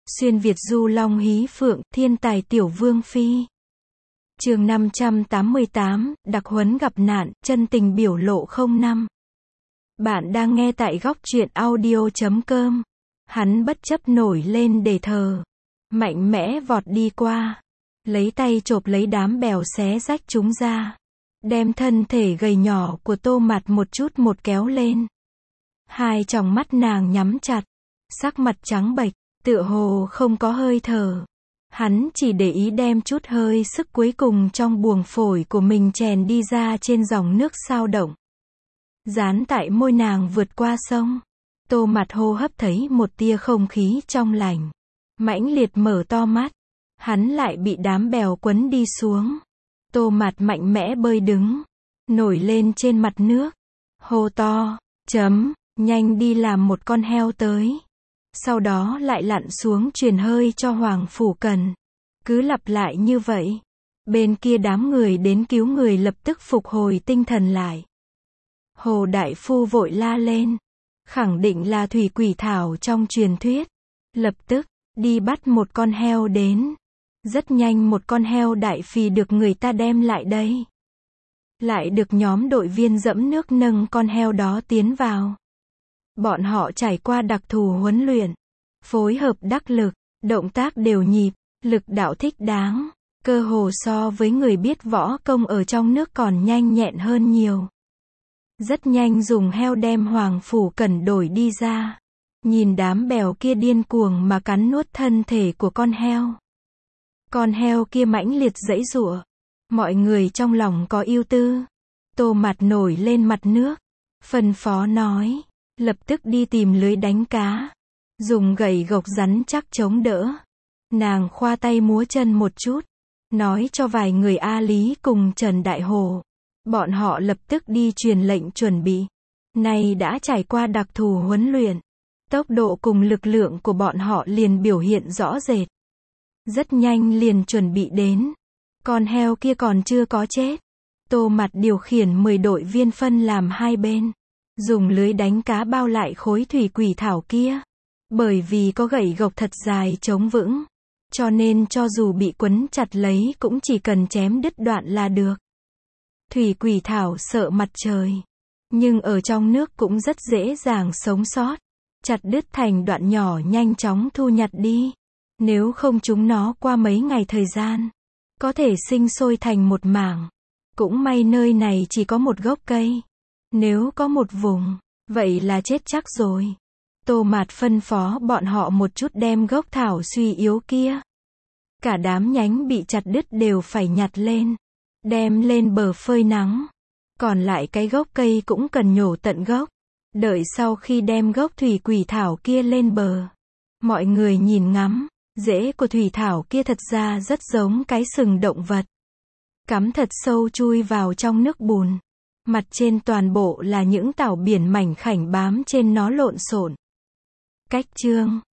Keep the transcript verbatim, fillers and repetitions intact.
Xuyên Việt du long hí phượng, thiên tài tiểu vương phi. Chương năm trăm tám mươi tám, đặc huấn gặp nạn, chân tình biểu lộ không năm. Bạn đang nghe tại góc truyện audio chấm com. Hắn bất chấp nổi lên để thờ, mạnh mẽ vọt đi qua, lấy tay chộp lấy đám bèo xé rách chúng ra, đem thân thể gầy nhỏ của Tô Mạt một chút một kéo lên. Hai tròng mắt nàng nhắm chặt, sắc mặt trắng bệch, tựa hồ không có hơi thở. Hắn chỉ để ý đem chút hơi sức cuối cùng trong buồng phổi của mình chèn đi ra trên dòng nước sao động, dán tại môi nàng vượt qua sông. Tô Mạt hô hấp thấy một tia không khí trong lành, mãnh liệt mở to mắt. Hắn lại bị đám bèo quấn đi xuống. Tô Mạt mạnh mẽ bơi đứng, nổi lên trên mặt nước, hô to, chấm, nhanh đi làm một con heo tới. Sau đó lại lặn xuống truyền hơi cho Hoàng Phủ Cần. Cứ lặp lại như vậy. Bên kia đám người đến cứu người lập tức phục hồi tinh thần lại. Hồ Đại Phu vội la lên, khẳng định là thủy quỷ thảo trong truyền thuyết. Lập tức, đi bắt một con heo đến. Rất nhanh một con heo đại phì được người ta đem lại đây. Lại được nhóm đội viên dẫm nước nâng con heo đó tiến vào. Bọn họ trải qua đặc thù huấn luyện, phối hợp đắc lực, động tác đều nhịp, lực đạo thích đáng, cơ hồ so với người biết võ công ở trong nước còn nhanh nhẹn hơn nhiều. Rất nhanh dùng heo đem Hoàng Phủ Cần đổi đi ra. Nhìn đám bèo kia điên cuồng mà cắn nuốt thân thể của con heo. Con heo kia mãnh liệt giãy giụa. Mọi người trong lòng có ưu tư. Tô Mạt nổi lên mặt nước, phân phó nói, lập tức đi tìm lưới đánh cá, dùng gậy gộc rắn chắc chống đỡ. Nàng khoa tay múa chân một chút, nói cho vài người A Lý cùng Trần Đại Hồ. Bọn họ lập tức đi truyền lệnh chuẩn bị. Nay đã trải qua đặc thù huấn luyện, tốc độ cùng lực lượng của bọn họ liền biểu hiện rõ rệt. Rất nhanh liền chuẩn bị đến. Con heo kia còn chưa có chết. Tô Mạt điều khiển mười đội viên phân làm hai bên, dùng lưới đánh cá bao lại khối thủy quỷ thảo kia. Bởi vì có gậy gộc thật dài chống vững, cho nên cho dù bị quấn chặt lấy cũng chỉ cần chém đứt đoạn là được. Thủy quỷ thảo sợ mặt trời, nhưng ở trong nước cũng rất dễ dàng sống sót. Chặt đứt thành đoạn nhỏ nhanh chóng thu nhặt đi. Nếu không chúng nó qua mấy ngày thời gian, có thể sinh sôi thành một mảng. Cũng may nơi này chỉ có một gốc cây. Nếu có một vùng, vậy là chết chắc rồi. Tô Mạt phân phó bọn họ một chút đem gốc thảo suy yếu kia. Cả đám nhánh bị chặt đứt đều phải nhặt lên, đem lên bờ phơi nắng. Còn lại cái gốc cây cũng cần nhổ tận gốc. Đợi sau khi đem gốc thủy quỷ thảo kia lên bờ, mọi người nhìn ngắm, rễ của thủy thảo kia thật ra rất giống cái sừng động vật. Cắm thật sâu chui vào trong nước bùn. Mặt trên toàn bộ là những tảo biển mảnh khảnh bám trên nó lộn xộn. Cách chương